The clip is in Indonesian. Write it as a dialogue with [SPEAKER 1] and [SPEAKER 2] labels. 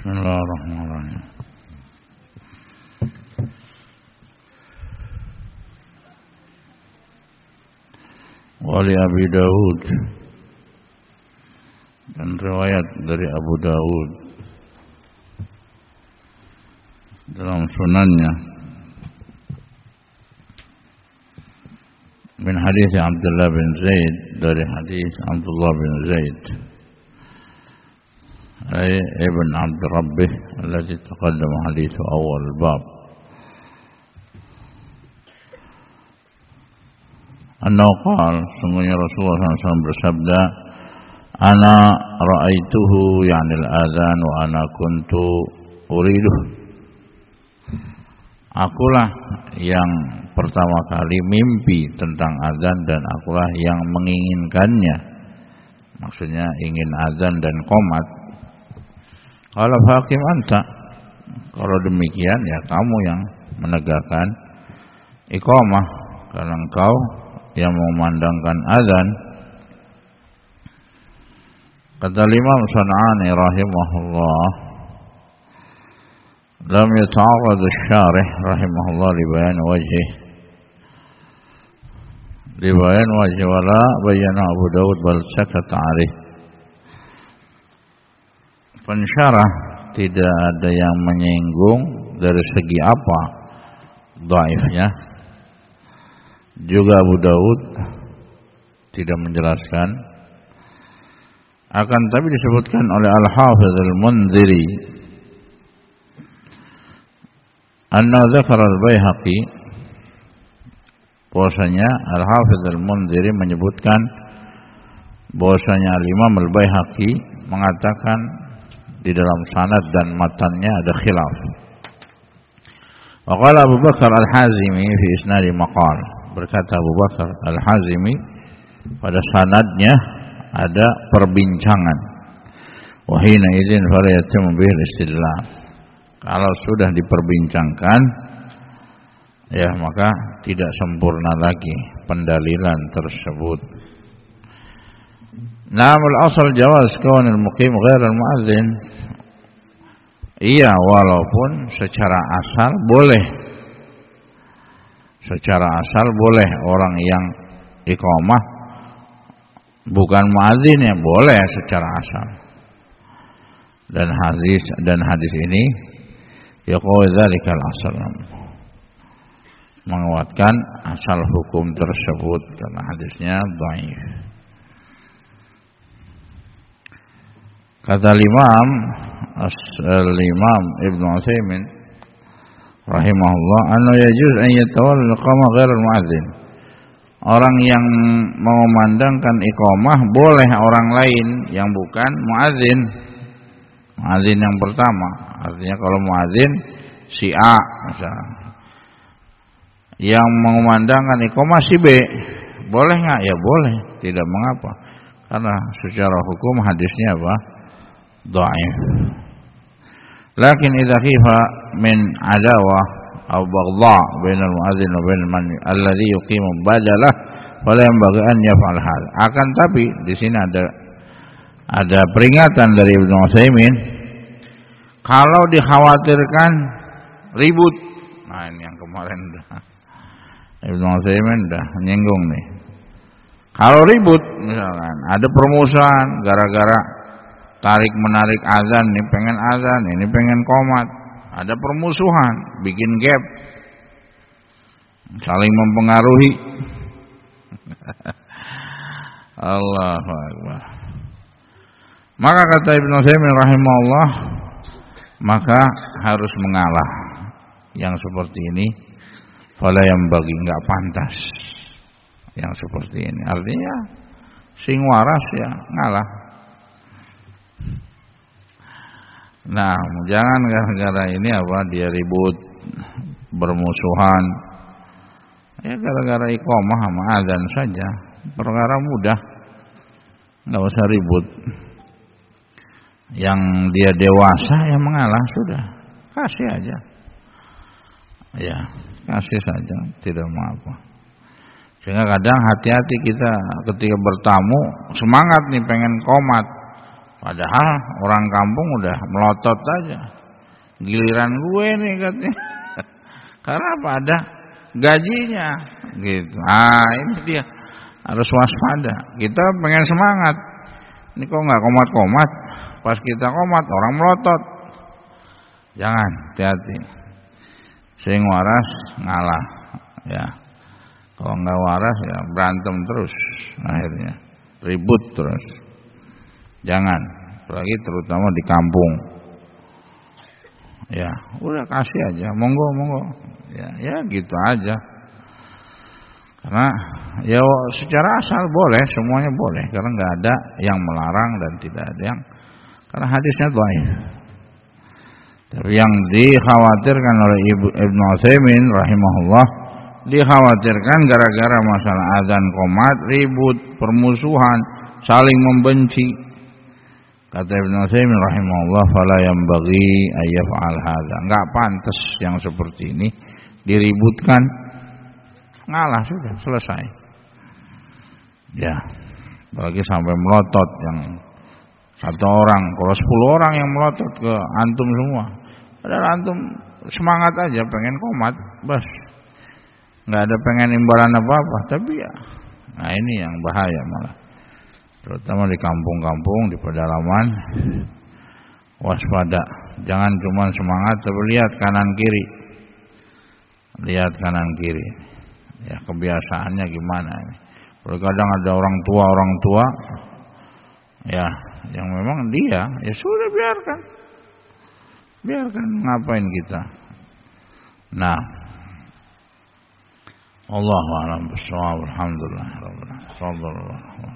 [SPEAKER 1] Bismillahirrahmanirrahim. Wali Abi Dawud, dan riwayat dari Abu Dawud dalam sunannya min hadis Abdullah bin Zaid, dari hadis Abdullah bin Zaid ay ibn Abd Rabbih alladhi taqaddama hadithu awal bab, anna qala, sungguhnya Rasulullah SAW bersabda, ana ra'aituhu yani al-adhan wa ana kuntu uriduh, akulah yang pertama kali mimpi tentang azan dan akulah yang menginginkannya, maksudnya ingin azan dan qomat. Kalau hakim anta, kalau demikian ya kamu yang menegakkan iqamah, karena engkau yang memandangkan azan. Kata Imam San'ani rahimahullah, lam yata'arrad asy-syarih rahimahullah li bayan wajh wala bayyana Abu Dawud bal sakata alaih. Pensyarah tidak ada yang menyinggung dari segi apa dhaifnya. Juga Abu Dawud tidak menjelaskan. Akan tapi disebutkan oleh Al-Hafiz Al-Mundhiri anna dzakara Al-Baihaqi, bahwasanya Al-Hafiz Al-Mundhiri menyebutkan bahwasanya Al-Imam Al-Baihaqi mengatakan di dalam sanad dan matannya ada khilaf. Wa qala Abu Bakar Al-Hazimi fi isnadi maqal, berkata Abu Bakar Al-Hazimi pada sanadnya ada perbincangan. Wa hina idzin fala yatimmu bihi istidlal, kalau sudah diperbincangkan ya maka tidak sempurna lagi pendalilan tersebut. Namul asal jawaz kaunil muqim ghairal muadzin, iya walaupun secara asal boleh, secara asal boleh orang yang iqamah bukan muadzin ya boleh secara asal. Dan hadis ini yaqul dzalikal asal, menguatkan asal hukum tersebut karena hadisnya dhaif. Kata Imam Ibnu Utsaimin rahimahullah, anna yajuz an yatawalla iqamah ghairal muadzin, orang yang mengumandangkan iqamah boleh orang lain yang bukan muadzin. Muadzin yang pertama, artinya kalau muadzin si A misalnya yang mengumandangkan iqamah si B, boleh enggak? Ya boleh, tidak mengapa, karena secara hukum hadisnya apa? Dhaif. Lakin idza khifa min adawah aw baghdha bainal muadzin wa bainal man alladhi yuqimu badalah fala yanbaghi an yaf'al hal. Akan tapi di sini ada peringatan dari Ibnu Utsaimin, kalau dikhawatirkan ribut. Nah, ini yang kemarin Ibnu Utsaimin dah nyinggung nih. Kalau ribut misalkan ada permusuhan gara-gara tarik menarik azan, ini pengen azan, ini pengen qomat, ada permusuhan, bikin gap, saling mempengaruhi. Allahu Akbar. Maka kata Ibnu Utsaimin rahimahullah, maka harus mengalah yang seperti ini. Fala yang bagi, enggak pantas yang seperti ini. Artinya sing waras ya ngalah. Nah, jangan gara-gara ini apa dia ribut, bermusuhan. Ya gara-gara iqamah sama azan saja, perkara mudah, nggak usah ribut. Yang dia dewasa yang mengalah sudah, kasih aja. Ya, kasih saja, tidak apa-apa. Sehingga kadang hati-hati kita ketika bertamu, semangat nih pengen qomat. Padahal orang kampung udah melotot aja. Giliran gue nih katanya. Karena apa? Ada gajinya gitu. Ini dia harus waspada. Kita pengen semangat. Ini kok nggak komat-komat. Pas kita komat orang melotot. Jangan, hati-hati. Sing waras ngalah ya. Kalau nggak waras ya berantem terus akhirnya. Ribut terus. Jangan, apalagi terutama di kampung. Ya, udah kasih aja, monggo. Ya gitu aja. Karena ya secara asal boleh, semuanya boleh karena nggak ada yang melarang dan tidak ada yang karena hadisnya dhaif. Tapi yang dikhawatirkan oleh Ibnu Utsaimin rahimahullah, dikhawatirkan gara-gara masalah azan qomat ribut, permusuhan, saling membenci. Kata Ibnu Utsaimin rahimahullah, fala yanbaghi ayyaf'al hadza. Enggak pantas yang seperti ini diributkan. Ngalah sudah selesai. Ya, apalagi sampai melotot yang satu orang, kalau 10 orang yang melotot ke antum semua. Padahal antum semangat aja pengen qomat, bas. Enggak ada pengen imbalan apa-apa, tapi ya. Nah, ini yang bahaya malah. Terutama di kampung-kampung, di pedalaman. Waspada. Jangan cuma semangat, tapi lihat kanan kiri. Lihat kanan kiri. Ya, kebiasaannya gimana ini. Kalau kadang ada orang tua ya, yang memang dia, ya sudah biarkan. Biarkan, ngapain kita. Nah, Allahu a'lam bishawab. Alhamdulillah rabbil alamin.